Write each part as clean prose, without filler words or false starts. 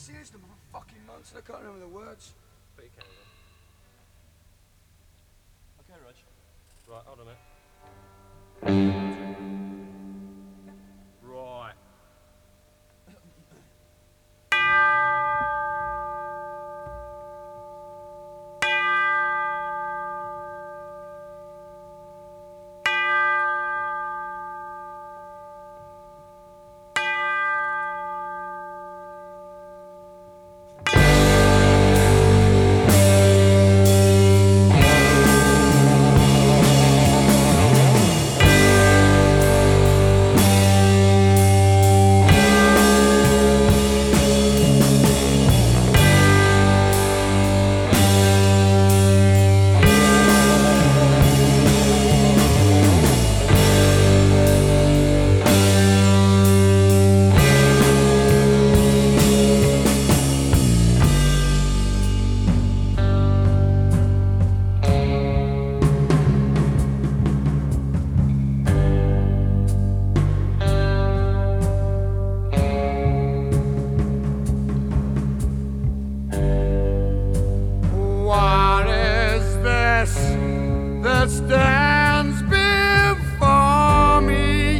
Seriously, I'm a fucking monster. I can't remember the words. But you can then. Okay, Rog. Right, hold on a minute. Right. What is this that stands before me?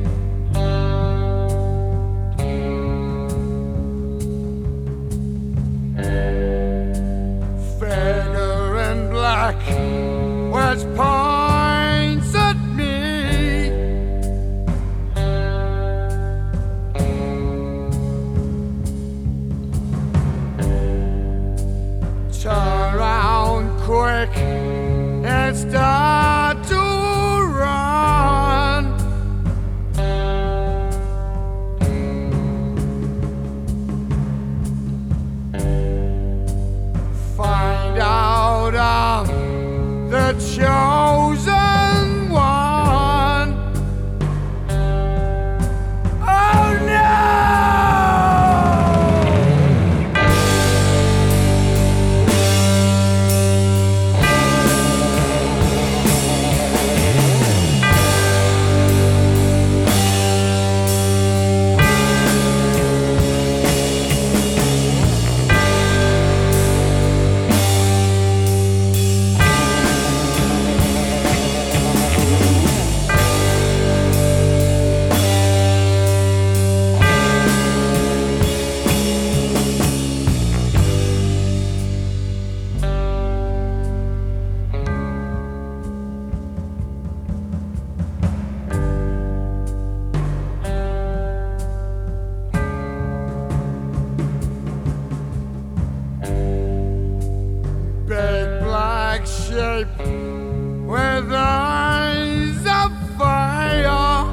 Figure in black, which points at me. Turn around quick and start to run. Find out I'm the chosen one. Oh no! Big black shape with eyes of fire.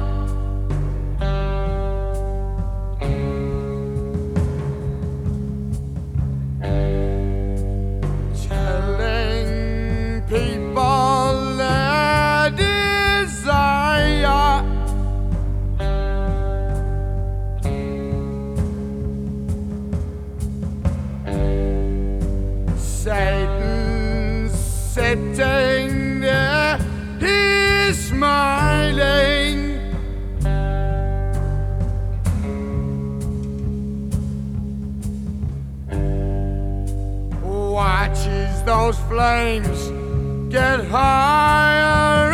Telling people their desire. Satan sitting there, he's smiling. Watches those flames get higher